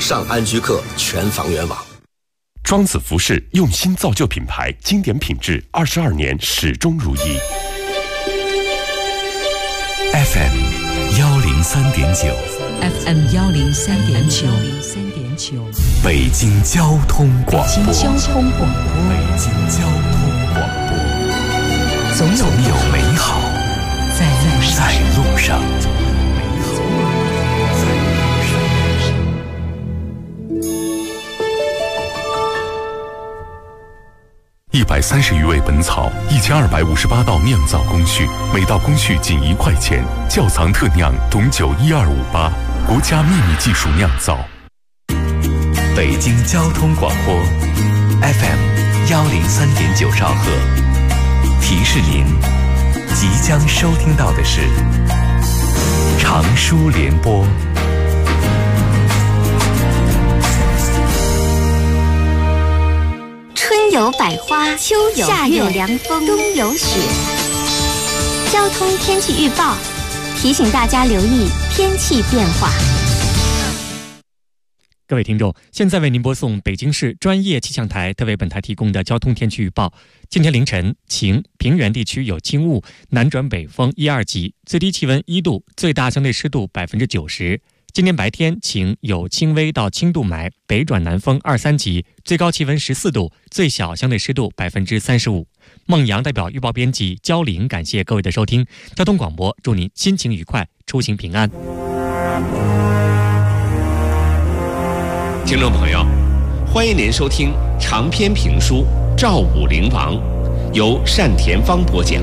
上安居客全房源网。 庄子服饰用心造就品牌，经典品质22年始终如一。 FM 103.9 FM 103.9 北京交通广播。 北京交通广播。总有美好在路上。130余味本草，1258道酿造工序，每道工序仅1块钱。窖藏特酿董酒12588，国家秘密技术酿造。北京交通广播 FM 103.9兆赫，提示您即将收听到的是长舒联播。 春有百花，秋有夏有凉风，冬有雪。交通天气预报提醒大家留意天气变化。 各位听众，现在为您播送北京市专业气象台特为本台提供的交通天气预报。今天凌晨晴，平原地区有轻雾，南转北风1、2级，最低气温1度，最大相对湿度90%。今天白天晴，有轻微到轻度霾，北转南风2、3级，最高气温14度，最小相对湿度35%。孟阳代表预报编辑焦玲，感谢各位的收听。交通广播祝您心情愉快，出行平安。 听众朋友，欢迎您收听长篇评书《赵武灵王》，由单田芳播讲。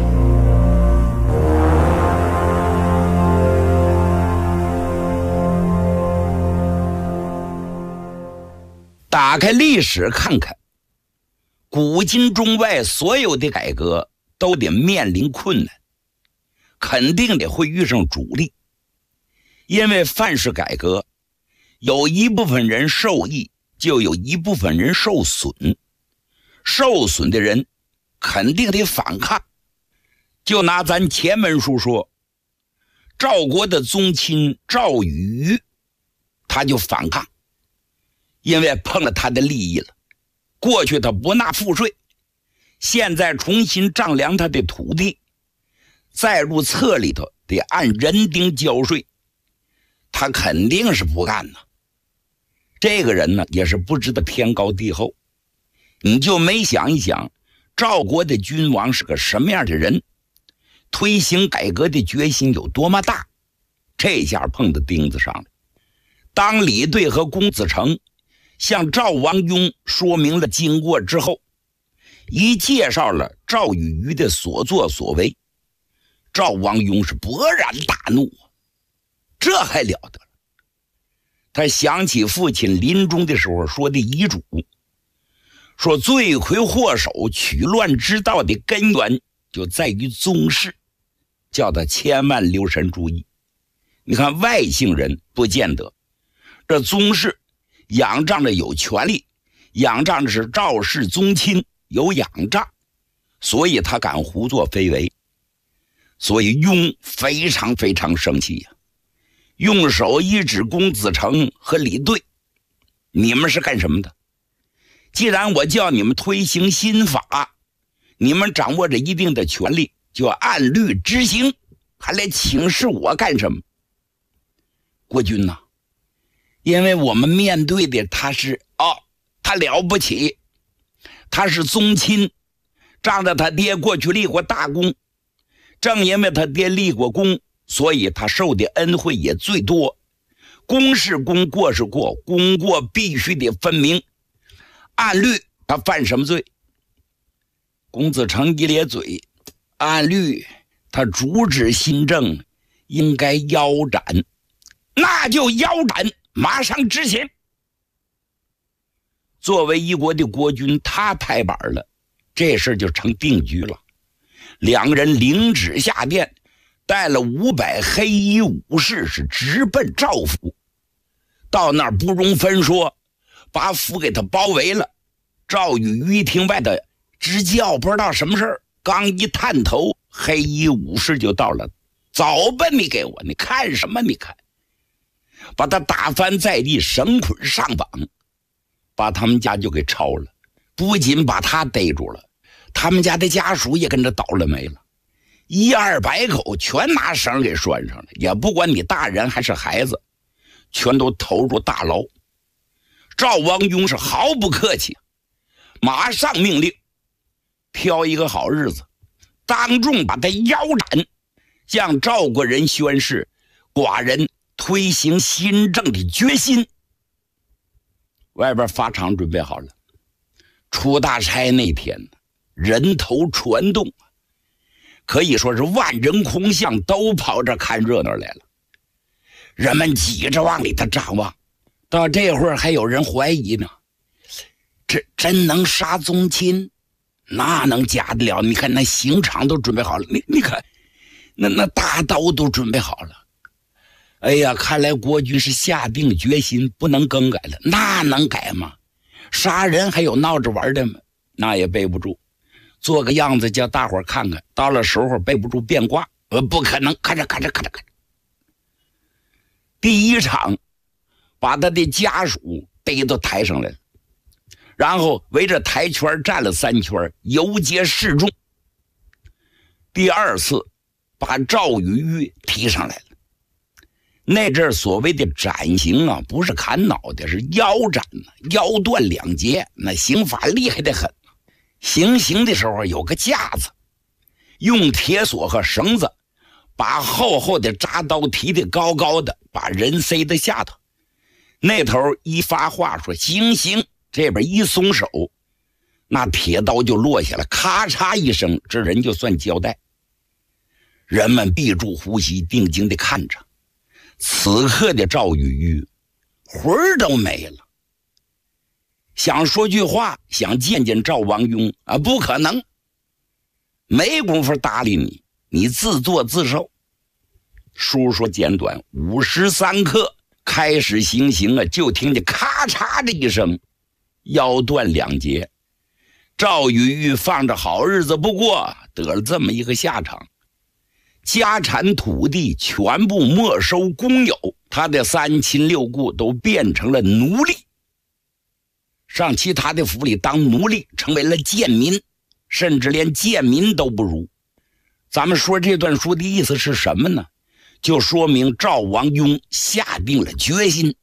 打开历史看看，古今中外所有的改革都得面临困难，肯定得会遇上阻力。因为凡是改革，有一部分人受益，就有一部分人受损。受损的人肯定得反抗。就拿咱前文书说，赵国的宗亲赵禹，他就反抗，因为碰了他的利益了。过去他不纳赋税，现在重新丈量他的土地，再入册里头得按人丁交税，他肯定是不干呢。这个人呢，也是不知道天高地厚。你就没想一想，赵国的君王是个什么样的人，推行改革的决心有多么大。这下碰到钉子上了。当李队和公子成向赵王雍说明了经过之后，一介绍了赵禹的所作所为，赵王雍是勃然大怒，这还了得了。他想起父亲临终的时候说的遗嘱，说罪魁祸首取乱之道的根源就在于宗室，叫他千万留神注意。你看外姓人不见得，这宗室仰仗着有权利，仰仗着是赵氏宗亲，有仰仗，所以他敢胡作非为。所以雍非常非常生气呀，用手一指公子成和李队，你们是干什么的？既然我叫你们推行新法，你们掌握着一定的权利，就要按律执行，还来请示我干什么？国君呐，因为我们面对的他是他了不起，他是宗亲，仗着他爹过去立过大功，正因为他爹立过功，所以他受的恩惠也最多。功是功，过是过，功过必须得分明。按律他犯什么罪？公子成一咧嘴，按律他主旨新政，应该腰斩，那就腰斩，马上执行。作为一国的国君，他拍板了，这事就成定局了。两个人领旨下殿，带了500黑衣武士，是直奔赵府。到那儿不容分说，把府给他包围了。赵禹一听外头直叫，不知道什么事儿，刚一探头，黑衣武士就到了。早吧，你给我，你看什么？你看， 把他打翻在地，绳捆上绑，把他们家就给抄了。不仅把他逮住了，他们家的家属也跟着倒了霉了，100-200口全拿绳给拴上了，也不管你大人还是孩子，全都投入大牢。赵王雍是毫不客气，马上命令挑一个好日子，当众把他腰斩，向赵国人宣誓寡人推行新政的决心。外边法场准备好了，出大差那天人头攒动，可以说是万人空巷，都跑这看热闹来了。人们挤着往里头张望，到这会儿还有人怀疑呢，这真能杀宗亲？那能假得了？你看那刑场都准备好了，你看那大刀都准备好了。哎呀，看来国君是下定决心不能更改了。那能改吗？杀人还有闹着玩的吗？那也背不住，做个样子叫大伙看看，到了时候背不住变卦，不可能。看着。第一场把他的家属逮到台上来了，然后围着台圈站了3圈，游街示众。第二次把赵宇玉提上来了，那阵所谓的斩刑啊，不是砍脑袋，是腰斩，腰断2截，那刑法厉害得很。行刑的时候有个架子，用铁索和绳子把厚厚的铡刀提得高高的，把人塞在下头。那头一发话说行，这边一松手，那铁刀就落下来，咔嚓一声，这人就算交代。人们闭住呼吸，定睛地看着。此刻的赵宇玉魂儿都没了，想说句话，想见见赵王雍啊，不可能，没工夫搭理你，你自作自受。书说简短，53刻开始行刑啊，就听见咔嚓的一声，腰断2截。赵宇玉放着好日子不过，得了这么一个下场。家产土地全部没收公有，他的3亲6故都变成了奴隶，上其他的府里当奴隶，成为了贱民，甚至连贱民都不如。咱们说这段书的意思是什么呢？就说明赵王雍下定了决心，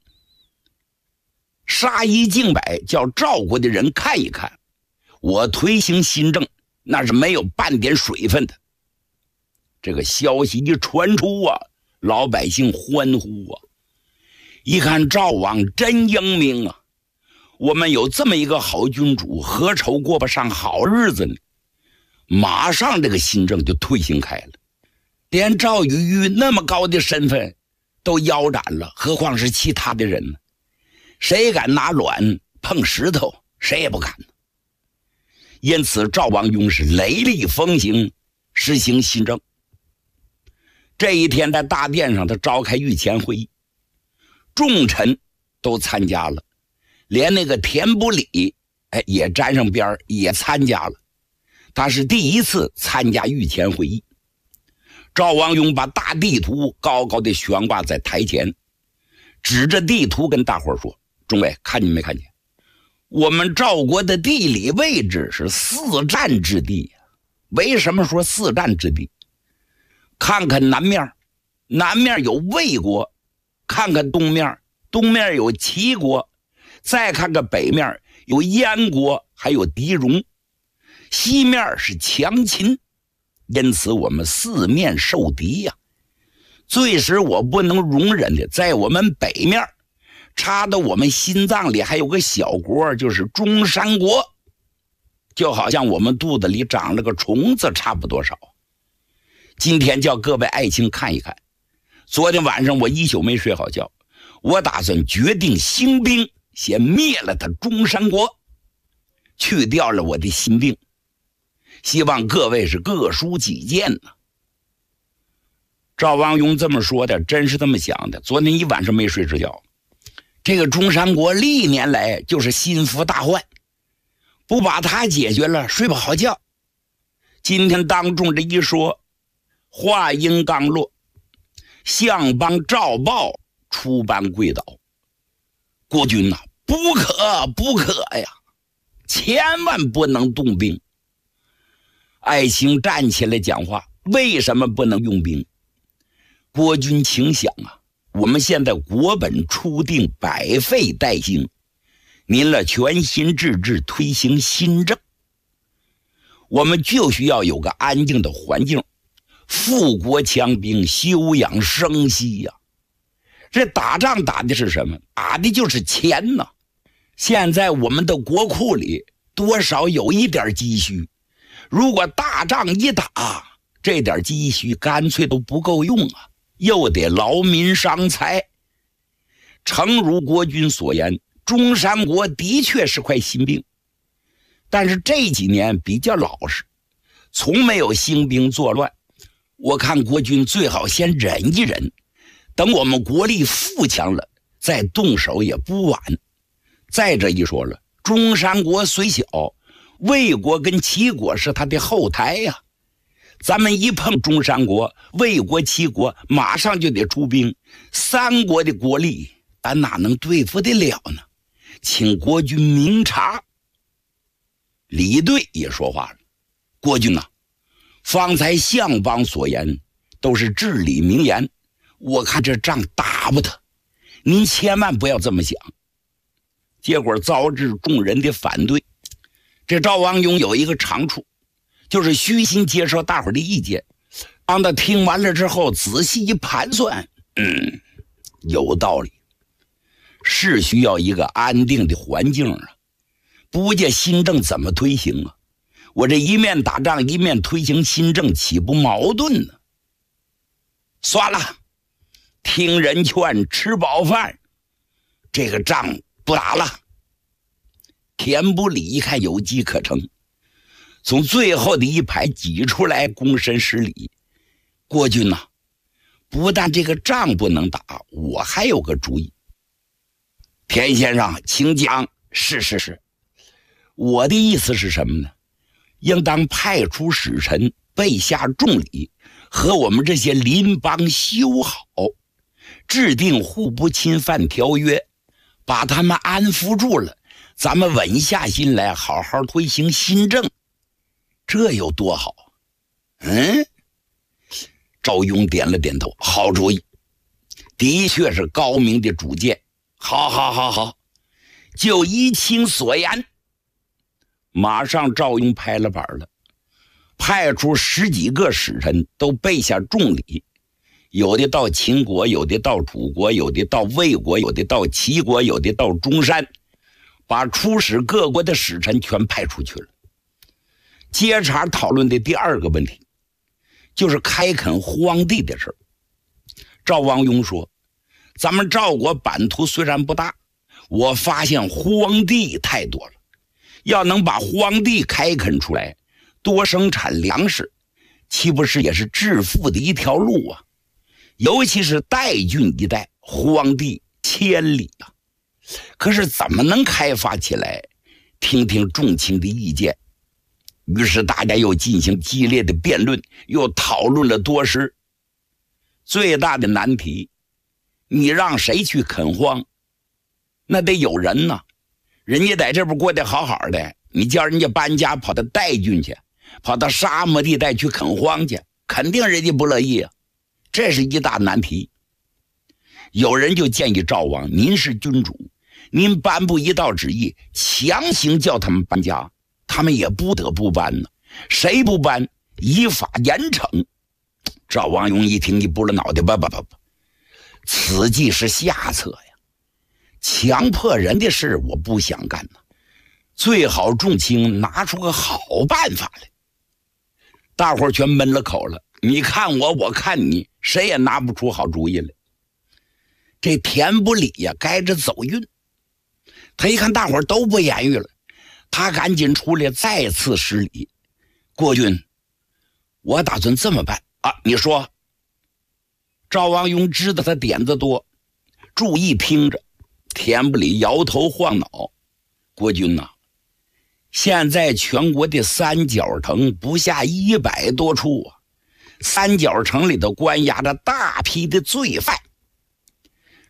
杀一儆百，叫赵国的人看一看，我推行新政那是没有半点水分的。这个消息一传出啊，老百姓欢呼啊！一看赵王真英明啊，我们有这么一个好君主，何愁过不上好日子呢？马上这个新政就推行开了，连赵宇玉那么高的身份都腰斩了，何况是其他的人呢？谁敢拿卵碰石头？谁也不敢。因此赵王雍是雷厉风行，实行新政。这一天在大殿上，他召开御前会议，众臣都参加了，连那个田不礼也沾上边也参加了。他是第一次参加御前会议。赵王雍把大地图高高的悬挂在台前，指着地图跟大伙说：众位，看见没看见？我们赵国的地理位置是4战之地。为什么说4战之地？看看南面，南面有魏国；看看东面，东面有齐国；再看看北面，有燕国，还有狄戎；西面是强秦。因此我们4面受敌呀。最使我不能容忍的，在我们北面插到我们心脏里还有个小国，就是中山国，就好像我们肚子里长了个虫子差不多少。今天叫各位爱卿看一看，昨天晚上我一宿没睡好觉，我打算决定兴兵，先灭了他中山国，去掉了我的心病。希望各位是各抒己见呢。赵王雍这么说的，真是这么想的。昨天一晚上没睡着觉，这个中山国历年来就是心腹大患，不把他解决了，睡不好觉。今天当众这一说，话音刚落，相邦赵豹出班跪倒。国军呐，不可呀，千万不能动兵。爱卿站起来讲话，为什么不能用兵？国军请想啊，我们现在国本初定，百废待兴，您了全心致志推行新政，我们就需要有个安静的环境，富国强兵，休养生息呀。这打仗打的是什么？打的就是钱呐。现在我们的国库里多少有一点积蓄，如果大仗一打，这点积蓄干脆都不够用啊，又得劳民伤财。诚如国军所言，中山国的确是块心病，但是这几年比较老实，从没有兴兵作乱。我看国军最好先忍一忍，等我们国力富强了再动手也不晚。再者一说了，中山国虽小，魏国跟齐国是他的后台呀。咱们一碰中山国，魏国、齐国马上就得出兵，三国的国力咱哪能对付得了呢？请国君明察。李队也说话了，国君呐，方才相邦所言都是至理名言，我看这仗打不得，您千万不要这么想。结果遭致众人的反对。这赵王雍有一个长处，就是虚心接受大伙儿的意见。当他听完了之后，仔细一盘算，有道理，是需要一个安定的环境啊。不见新政怎么推行啊？我这一面打仗一面推行新政，岂不矛盾呢？算了，听人劝，吃饱饭，这个仗不打了。田不礼一看有机可乘，从最后的一排挤出来，躬身施礼。国君呐，不但这个仗不能打，我还有个主意。田先生请讲。是，我的意思是什么呢？应当派出使臣备下重礼，和我们这些邻邦修好，制定互不侵犯条约，把他们安抚住了，咱们稳下心来，好好推行新政，这有多好？赵雍点了点头，好主意，的确是高明的主见。好，就依卿所言。马上赵雍拍了板了，派出10几个使臣，都备下重礼，有的到秦国，有的到楚国，有的到魏国，有的到齐国，有的到中山，把出使各国的使臣全派出去了。接茬讨论的第二个问题，就是开垦荒地的事儿。赵王雍说，咱们赵国版图虽然不大，我发现荒地太多了，要能把荒地开垦出来，多生产粮食，岂不是也是致富的一条路啊？尤其是代郡一带，荒地千里啊。可是怎么能开发起来？听听众卿的意见。于是大家又进行激烈的辩论，又讨论了多时。最大的难题，你让谁去垦荒？那得有人呢，人家在这边过得好好的，你叫人家搬家跑到代郡去，跑到沙漠地带去垦荒去，肯定人家不乐意啊。这是一大难题。有人就建议赵王，您是君主，您颁布一道旨意，强行叫他们搬家，他们也不得不搬呢。谁不搬，依法严惩。赵王雍一听，一拨了脑袋，不，此计是下策呀，强迫人的事我不想干呢。最好众卿拿出个好办法来。大伙儿全闷了口了，你看我，我看你，谁也拿不出好主意来。这田不礼呀，该着走运。他一看大伙儿都不言语了，他赶紧出来再次施礼。国君，我打算这么办啊，你说。赵王雍知道他点子多，注意听着。田不礼摇头晃脑。国君呐，现在全国的三角城不下100多处啊，三角城里头关押着大批的罪犯，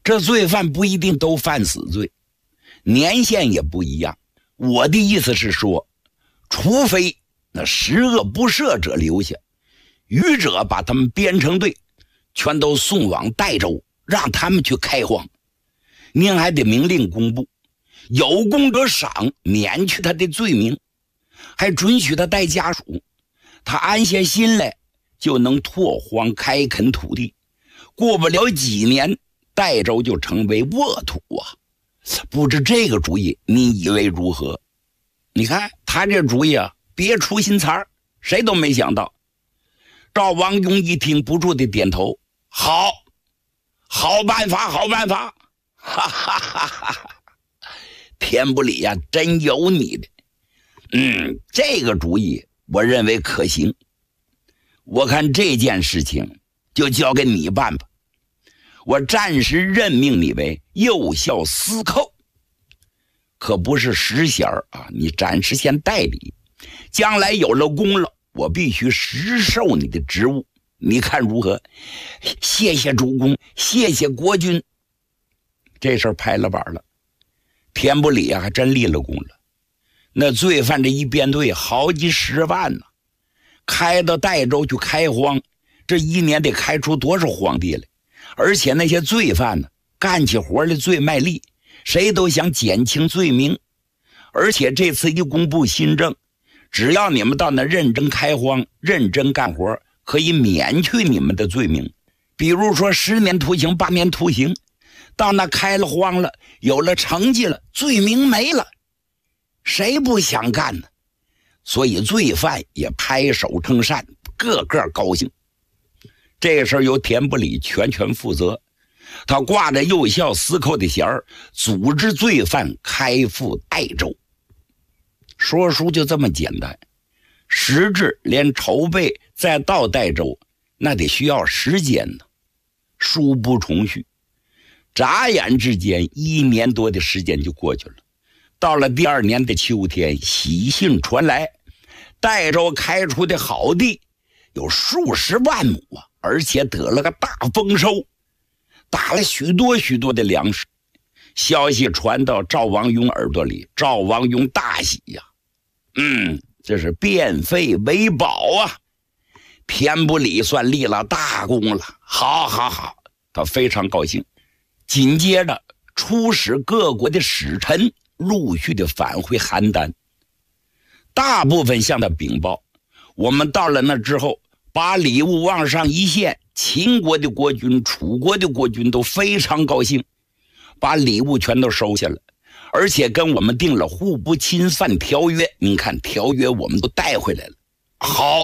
这罪犯不一定都犯死罪，年限也不一样。我的意思是说，除非那十恶不赦者留下，余者把他们编成队，全都送往代州，让他们去开荒。您还得明令公布，有功者赏，免去他的罪名，还准许他带家属，他安下心来就能拓荒开垦土地。过不了几年，代州就成为沃土啊！不知这个主意你以为如何？你看他这主意啊，别出心裁，谁都没想到。赵王庸一听不住地点头，好办法，好办法！哈哈哈哈！田不理呀，真有你的。这个主意我认为可行。我看这件事情就交给你办吧。我暂时任命你为右校司寇，可不是实衔啊，你暂时先代理，将来有了功劳，我必须实授你的职务，你看如何？谢谢主公，谢谢国君。这事儿拍了板了，田不理啊，还真立了功了。那罪犯这一编队好几10万呢，开到代州去开荒，这一年得开出多少荒地来？而且那些罪犯呢，干起活来最卖力，谁都想减轻罪名。而且这次一公布新政，只要你们到那认真开荒，认真干活，可以免去你们的罪名。比如说10年徒刑、8年徒刑，到那开了荒了，有了成绩了，罪名没了，谁不想干呢？所以罪犯也拍手称善，个个高兴。这个事儿由田不理全权负责，他挂着右校司寇的衔儿，组织罪犯开赴代州。说书就这么简单，实质连筹备再到代州，那得需要时间呢。书不重叙，眨眼之间1年多的时间就过去了。到了第2年的秋天，喜讯传来，代州开出的好地有数十万亩啊，而且得了个大丰收，打了许多的粮食。消息传到赵王庸耳朵里，赵王庸大喜呀，这是变废为宝啊！田不理算立了大功了，好，他非常高兴。紧接着，出使各国的使臣陆续的返回邯郸，大部分向他禀报，我们到了那之后，把礼物往上一献，秦国的国君、楚国的国君都非常高兴，把礼物全都收下了，而且跟我们定了互不侵犯条约。您看条约我们都带回来了。好，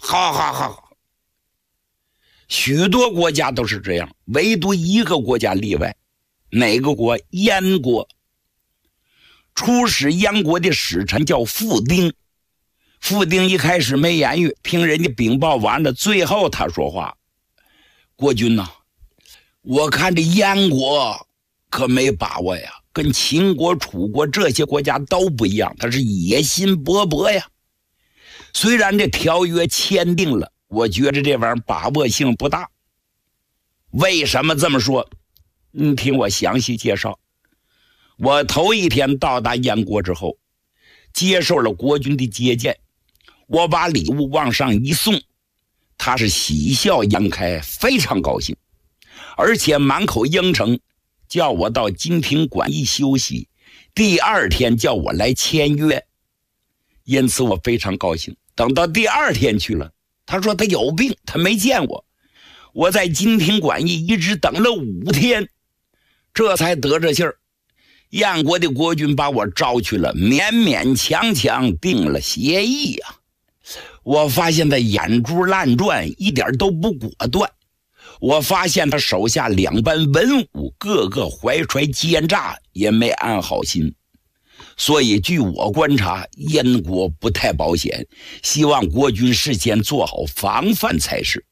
许多国家都是这样，唯独一个国家例外。哪个国？燕国。出使燕国的使臣叫傅丁。傅丁一开始没言语，听人家禀报完了，最后他说话：国君呐，我看这燕国可没把握呀，跟秦国、楚国这些国家都不一样，他是野心勃勃呀。虽然这条约签订了，我觉得这玩意儿把握性不大。为什么这么说？你听我详细介绍。我头一天到达燕国之后，接受了国君的接见，我把礼物往上一送，他是喜笑颜开，非常高兴，而且满口应承，叫我到金庭馆驿休息，第2天叫我来签约。因此我非常高兴。等到第2天去了，他说他有病，他没见我。我在金庭馆驿一直等了5天，这才得着信儿。燕国的国君把我招去了，勉勉强强定了协议呀。我发现他眼珠烂转，一点都不果断。我发现他手下2班文武个个怀揣奸诈，也没安好心。所以据我观察，燕国不太保险，希望国君事先做好防范才是。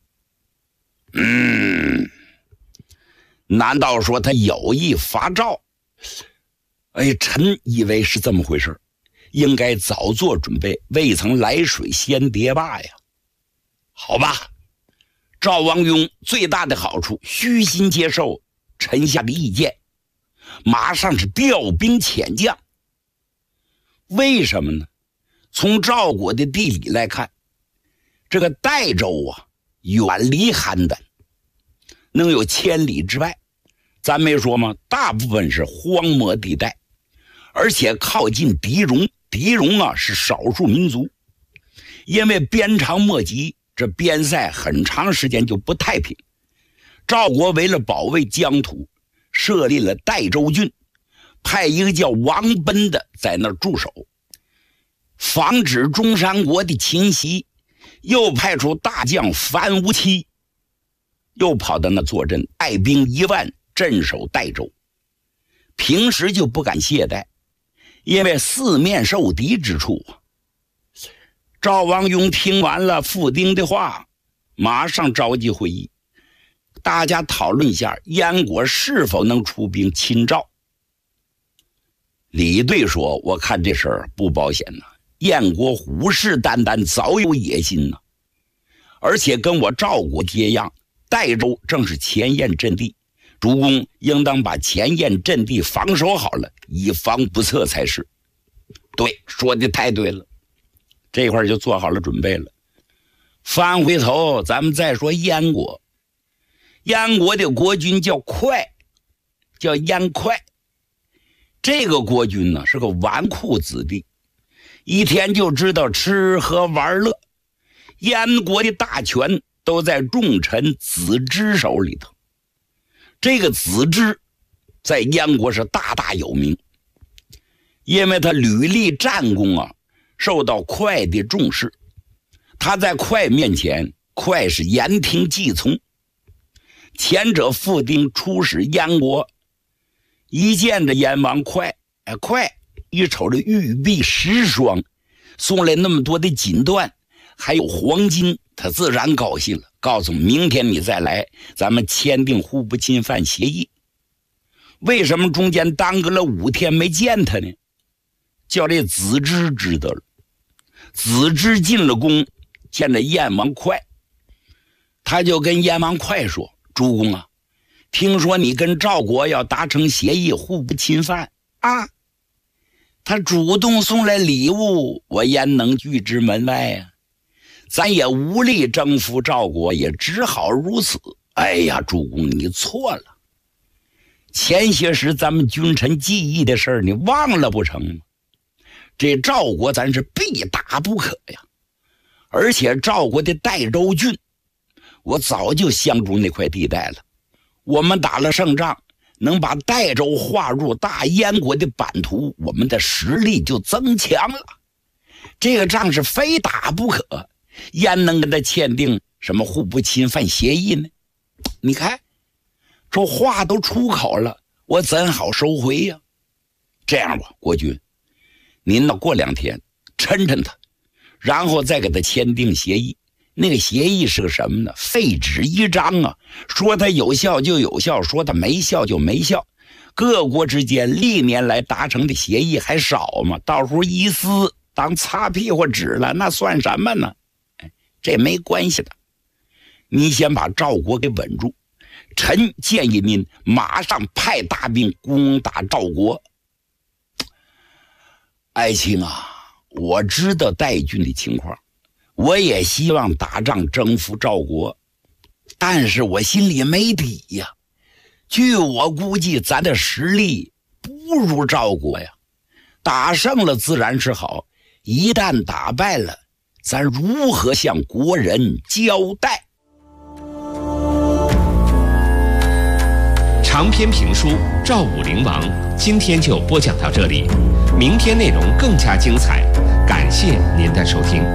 难道说他有意伐赵？臣以为是这么回事，应该早做准备，未曾来水先跌坝呀。好吧，赵王庸最大的好处，虚心接受臣下的意见，马上是调兵遣将。为什么呢？从赵国的地理来看，这个代州啊，远离邯郸，能有1000里之外。咱没说吗？大部分是荒漠地带，而且靠近狄戎。狄戎啊是少数民族，因为鞭长莫及，这边塞很长时间就不太平。赵国为了保卫疆土，设立了代州郡，派一个叫王贲的在那儿驻守，防止中山国的侵袭。又派出大将樊无期，又跑到那坐镇，带兵1万镇守代州。平时就不敢懈怠，因为四面受敌之处。赵王雍听完了傅丁的话，马上召集会议，大家讨论一下燕国是否能出兵侵赵。李队说：“我看这事儿不保险呐，燕国虎视眈眈，早有野心呐，而且跟我赵国接样，代州正是前燕阵地，主公应当把前燕阵地防守好了，以防不测才是。”对，说的太对了，这块就做好了准备了。翻回头咱们再说燕国。燕国的国君叫哙，叫燕哙。这个国君呢是个纨绔子弟，一天就知道吃喝玩乐。燕国的大权都在重臣子之手里头。这个子之在燕国是大大有名，因为他屡立战功啊，受到哙的重视。他在哙面前，哙是言听计从。前者傅丁出使燕国，一见着燕王哙，哙一瞅着玉璧10双，送来那么多的锦缎，还有黄金，他自然高兴了，告诉明天你再来，咱们签订互不侵犯协议。为什么中间耽搁了5天没见他呢？叫这子之知道了。子之进了宫，见着燕王哙，他就跟燕王哙说：“主公啊，听说你跟赵国要达成协议，互不侵犯啊。他主动送来礼物，我焉能拒之门外啊？咱也无力征服赵国，也只好如此。哎呀，主公你错了，前些时咱们君臣记忆的事儿，你忘了不成吗？这赵国咱是必打不可呀！而且赵国的代州郡，我早就相中那块地带了。我们打了胜仗，能把代州划入大燕国的版图，我们的实力就增强了。这个仗是非打不可，燕能跟他签订什么互不侵犯协议呢？你看，这话都出口了，我怎好收回呀？这样吧，国君，您呢过2天抻抻他，然后再给他签订协议。那个协议是个什么呢？废纸一张啊，说它有效就有效，说它没效就没效。各国之间历年来达成的协议还少吗？到时候一撕当擦屁股纸了，那算什么呢？这没关系的，你先把赵国给稳住。臣建议您马上派大兵攻打赵国。爱卿啊，我知道代郡的情况，我也希望打仗征服赵国，但是我心里没底呀。据我估计，咱的实力不如赵国呀。打胜了自然是好，一旦打败了，咱如何向国人交代？ 长篇评书《赵武灵王》今天就播讲到这里，明天内容更加精彩，感谢您的收听。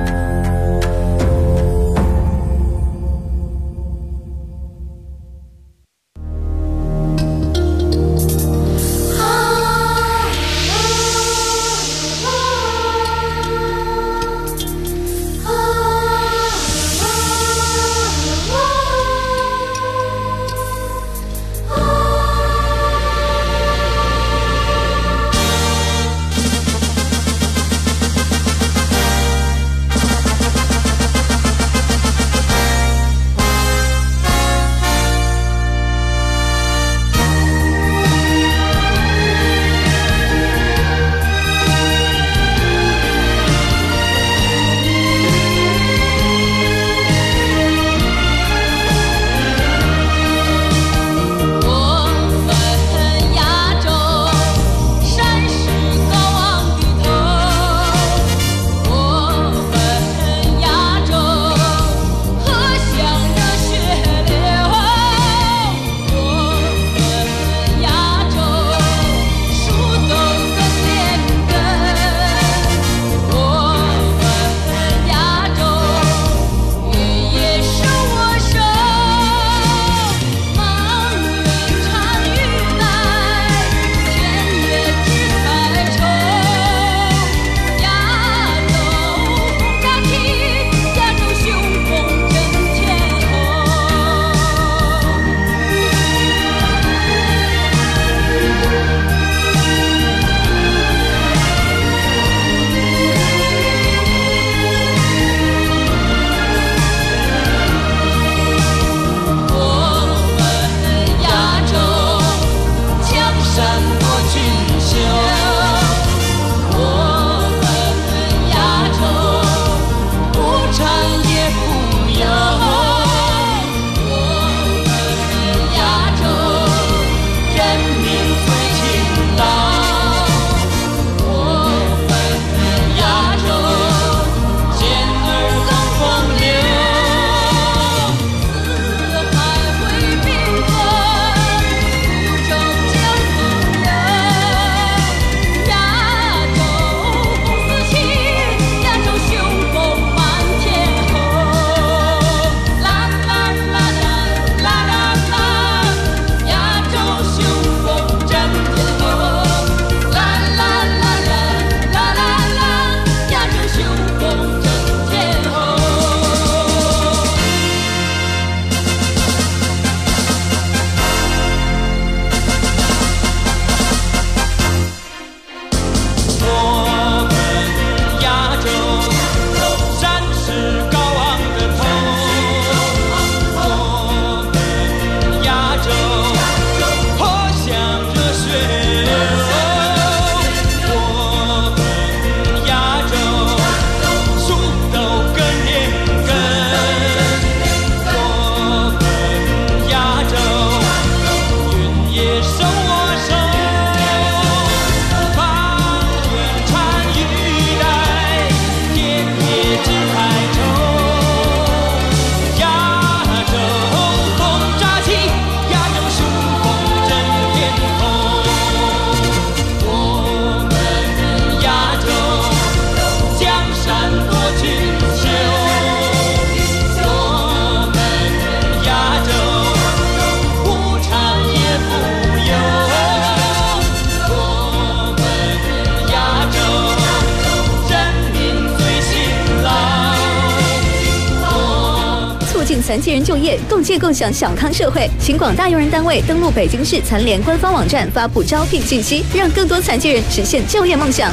进残疾人就业，共建共享小康社会。请广大用人单位登录北京市残联官方网站发布招聘信息，让更多残疾人实现就业梦想。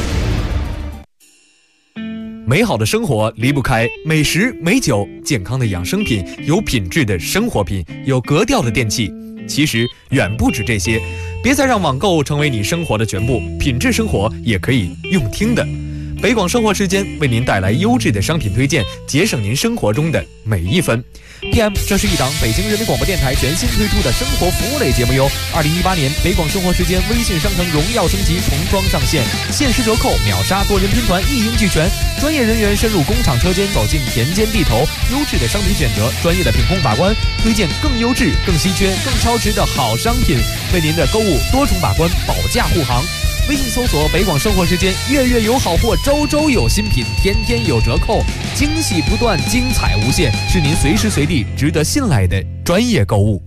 美好的生活离不开美食美酒，健康的养生品，有品质的生活品，有格调的电器。其实远不止这些，别再让网购成为你生活的全部，品质生活也可以用听的。北广生活时间为您带来优质的商品推荐，节省您生活中的每一分。PM， 这是一档北京人民广播电台全新推出的生活服务类节目哟。2018年北广生活时间微信商城荣耀升级重装上线，限时折扣，秒杀多人拼团，一应俱全。专业人员深入工厂车间，走进田间地头，优质的商品选择，专业的品控把关，推荐更优质、更稀缺、更超值的好商品，为您的购物多重把关，保驾护航。微信搜索北广生活时间，月月有好货，周周有新品，天天有折扣，惊喜不断，精彩无限，是您随时随地值得信赖的专业购物。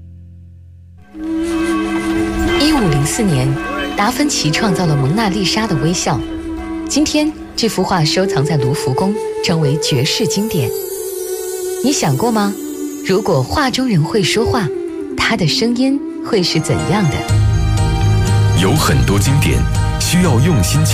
1504年，达芬奇创造了蒙娜丽莎的微笑。今天，这幅画收藏在卢浮宫，成为绝世经典。你想过吗？如果画中人会说话，他的声音会是怎样的？ 有很多经典需要用心